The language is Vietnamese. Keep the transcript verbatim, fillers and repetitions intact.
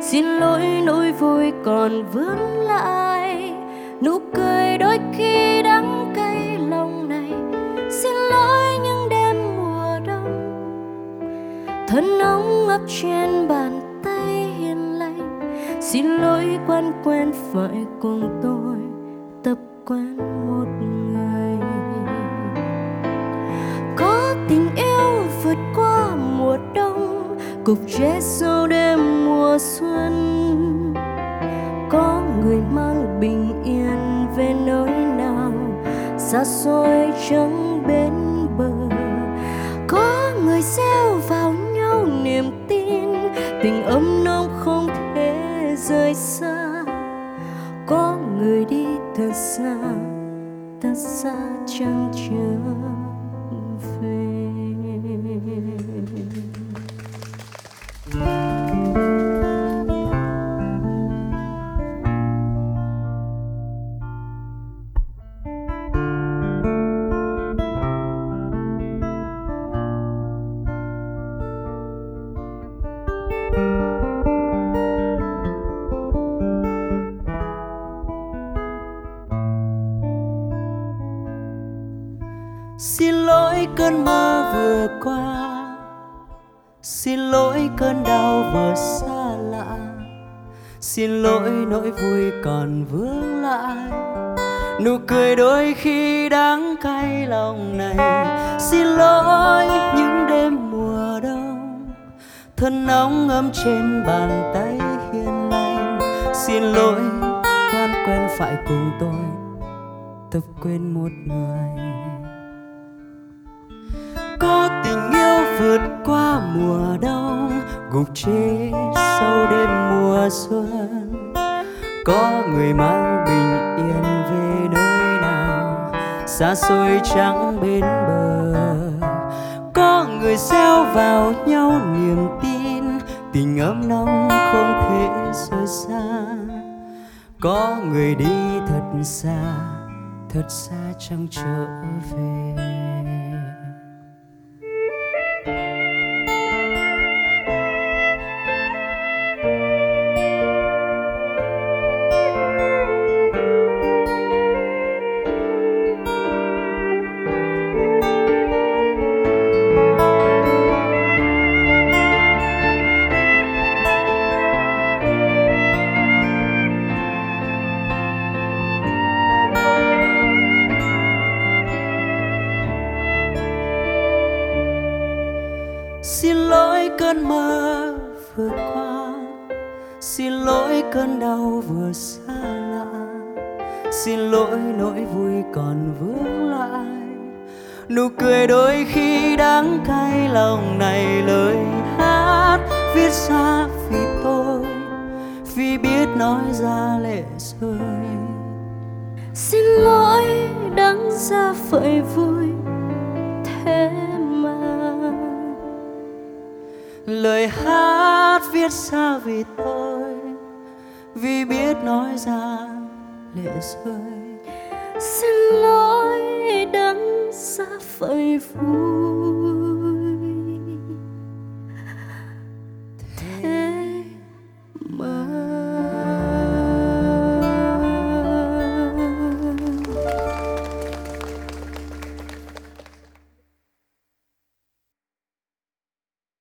Xin lỗi nỗi vui còn vương lại, nụ cười đôi khi đắng cay lòng này. Xin lỗi những đêm mùa đông, thân nóng ấp trên bàn tay hiền lành. Xin lỗi quen quen phải cùng tôi tập quen một người. Có tình yêu vượt qua mùa đông, cục chết sau đêm mùa xuân. Có người mang bình yên về nơi nào xa xôi trắng bên bờ. Có người gieo vào nhau niềm tin, tình ấm nóng không thể rời xa. Có người đi thật xa, thật xa chẳng trở về. Xin lỗi cơn mơ vừa qua, xin lỗi cơn đau vừa xa lạ. Xin lỗi nỗi vui còn vương lại, nụ cười đôi khi đắng cay lòng này. Xin lỗi những đêm mùa đông, thân nóng ấm trên bàn tay hiền lành. Xin lỗi quen quen phải cùng tôi tập quên một người. Có tình yêu vượt qua mùa đông, gục chết sau đêm mùa xuân. Có người mang bình yên về nơi nào xa xôi trắng bên bờ. Có người gieo vào nhau niềm tin, tình ấm nóng không thể rời xa. Có người đi thật xa, thật xa chẳng trở về. Xin lỗi cơn mơ vừa qua, xin lỗi cơn đau vừa xa lạ. Xin lỗi nỗi vui còn vương lại, nụ cười đôi khi đắng cay lòng này. Lời hát viết ra vì tôi, vì biết nói ra lệ rơi. Xin lỗi đắng ra phơi vui thế mà. Lời hát viết ra vì tôi, vì biết nói ra lệ rơi. Xin lỗi đắng ra phơi vui